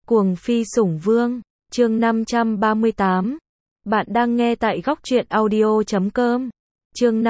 Cuồng phi sủng vương, chương 538. Bạn đang nghe tại góc truyện audio.com. Chương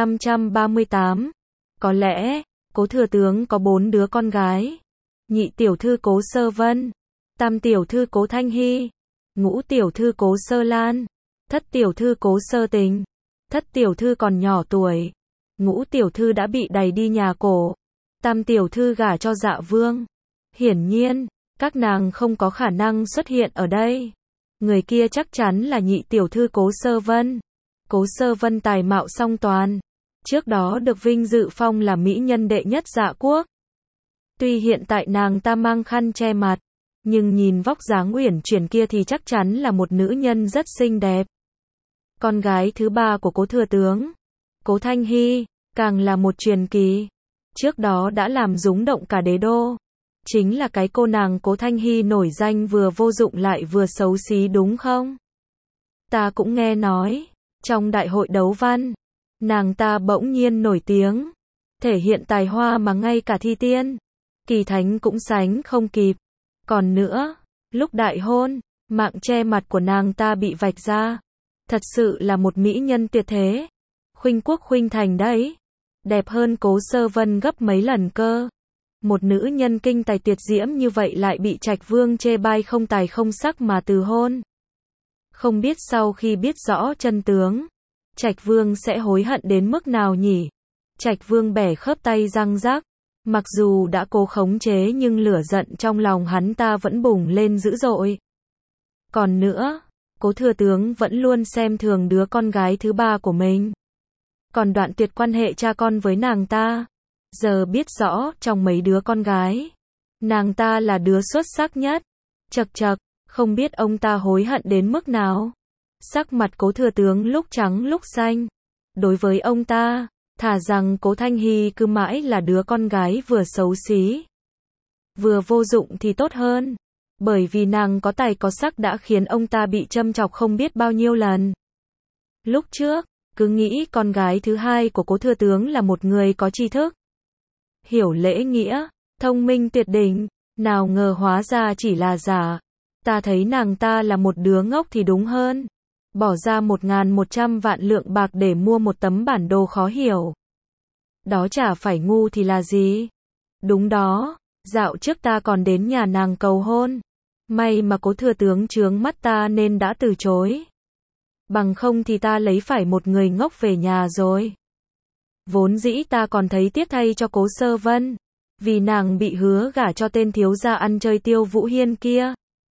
538. Có lẽ, Cố thừa tướng có 4 đứa con gái. Nhị tiểu thư Cố Sơ Vân, tam tiểu thư Cố Thanh Hy, ngũ tiểu thư Cố Sơ Lan, thất tiểu thư Cố Sơ Tình. Thất tiểu thư còn nhỏ tuổi, ngũ tiểu thư đã bị đày đi nhà cổ, tam tiểu thư gả cho Dạ Vương. Hiển nhiên, các nàng không có khả năng xuất hiện ở đây. Người kia chắc chắn là nhị tiểu thư Cố Sơ Vân. Cố Sơ Vân tài mạo song toàn, trước đó được vinh dự phong là mỹ nhân đệ nhất Dạ quốc. Tuy hiện tại nàng ta mang khăn che mặt, nhưng nhìn vóc dáng uyển chuyển kia thì chắc chắn là một nữ nhân rất xinh đẹp. Con gái thứ ba của Cố thừa tướng, Cố Thanh Hy, càng là một truyền kỳ. Trước đó đã làm rúng động cả đế đô. Chính là cái cô nàng Cố Thanh Hy nổi danh vừa vô dụng lại vừa xấu xí đúng không? Ta cũng nghe nói, trong đại hội đấu văn, nàng ta bỗng nhiên nổi tiếng, thể hiện tài hoa mà ngay cả thi tiên, kỳ thánh cũng sánh không kịp. Còn nữa, lúc đại hôn, mạng che mặt của nàng ta bị vạch ra. Thật sự là một mỹ nhân tuyệt thế. Khuynh quốc khuynh thành đấy. Đẹp hơn Cố Sơ Vân gấp mấy lần cơ. Một nữ nhân kinh tài tuyệt diễm như vậy lại bị Trạch Vương chê bai không tài không sắc mà từ hôn. Không biết sau khi biết rõ chân tướng, Trạch Vương sẽ hối hận đến mức nào nhỉ? Trạch Vương bẻ khớp tay răng rắc. Mặc dù đã cố khống chế nhưng lửa giận trong lòng hắn ta vẫn bùng lên dữ dội. Còn nữa, Cố thừa tướng vẫn luôn xem thường đứa con gái thứ ba của mình. Còn đoạn tuyệt quan hệ cha con với nàng ta. Giờ biết rõ trong mấy đứa con gái, nàng ta là đứa xuất sắc nhất. Chậc chậc, không biết ông ta hối hận đến mức nào. Sắc mặt Cố thừa tướng lúc trắng lúc xanh. Đối với ông ta, thà rằng Cố Thanh Hy cứ mãi là đứa con gái vừa xấu xí, vừa vô dụng thì tốt hơn. Bởi vì nàng có tài có sắc đã khiến ông ta bị châm chọc không biết bao nhiêu lần. Lúc trước, cứ nghĩ con gái thứ hai của Cố thừa tướng là một người có tri thức, hiểu lễ nghĩa, thông minh tuyệt đỉnh, nào ngờ hóa ra chỉ là giả. Ta thấy nàng ta là một đứa ngốc thì đúng hơn. Bỏ ra 1.100 vạn lượng bạc để mua một tấm bản đồ khó hiểu. Đó chả phải ngu thì là gì. Đúng đó, dạo trước ta còn đến nhà nàng cầu hôn. May mà Cố thừa tướng chướng mắt ta nên đã từ chối. Bằng không thì ta lấy phải một người ngốc về nhà rồi. Vốn dĩ ta còn thấy tiếc thay cho Cố Sơ Vân, vì nàng bị hứa gả cho tên thiếu gia ăn chơi Tiêu Vũ Hiên kia.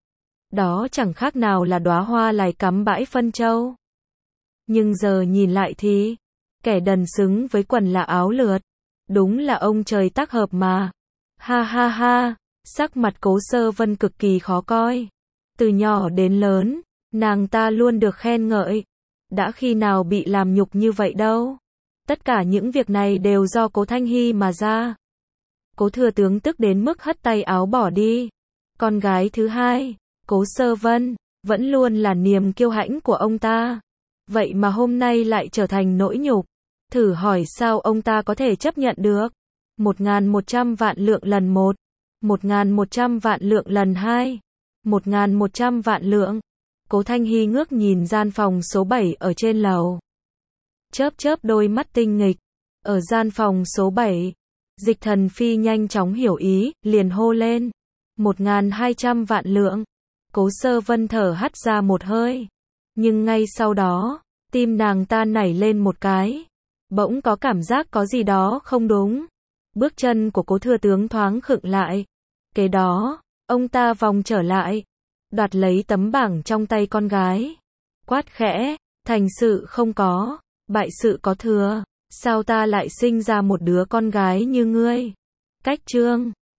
Đó chẳng khác nào là đóa hoa lại cắm bãi phân châu. Nhưng giờ nhìn lại thì, kẻ đần xứng với quần là áo lượt. Đúng là ông trời tác hợp mà. Ha ha ha, sắc mặt Cố Sơ Vân cực kỳ khó coi. Từ nhỏ đến lớn, nàng ta luôn được khen ngợi. Đã khi nào bị làm nhục như vậy đâu. Tất cả những việc này đều do Cố Thanh Hy mà ra. Cố thừa tướng tức đến mức hất tay áo bỏ đi. Con gái thứ hai, Cố Sơ Vân, vẫn luôn là niềm kiêu hãnh của ông ta. Vậy mà hôm nay lại trở thành nỗi nhục. Thử hỏi sao ông ta có thể chấp nhận được. 1.100 vạn lượng lần 1, 1.100 vạn lượng lần 2, 1.100 vạn lượng. Cố Thanh Hy ngước nhìn gian phòng số 7 ở trên lầu. Chớp chớp đôi mắt tinh nghịch. Ở gian phòng số 7, Dịch Thần Phi nhanh chóng hiểu ý, liền hô lên. 1.200 vạn lượng. Cố Sơ Vân thở hắt ra một hơi. Nhưng ngay sau đó, tim nàng ta nảy lên một cái. Bỗng có cảm giác có gì đó không đúng. Bước chân của Cố thừa tướng thoáng khựng lại. Kế đó, ông ta vòng trở lại, đoạt lấy tấm bảng trong tay con gái. Quát khẽ, thành sự không có, bại sự có thừa. Sao ta lại sinh ra một đứa con gái như ngươi? Cách chương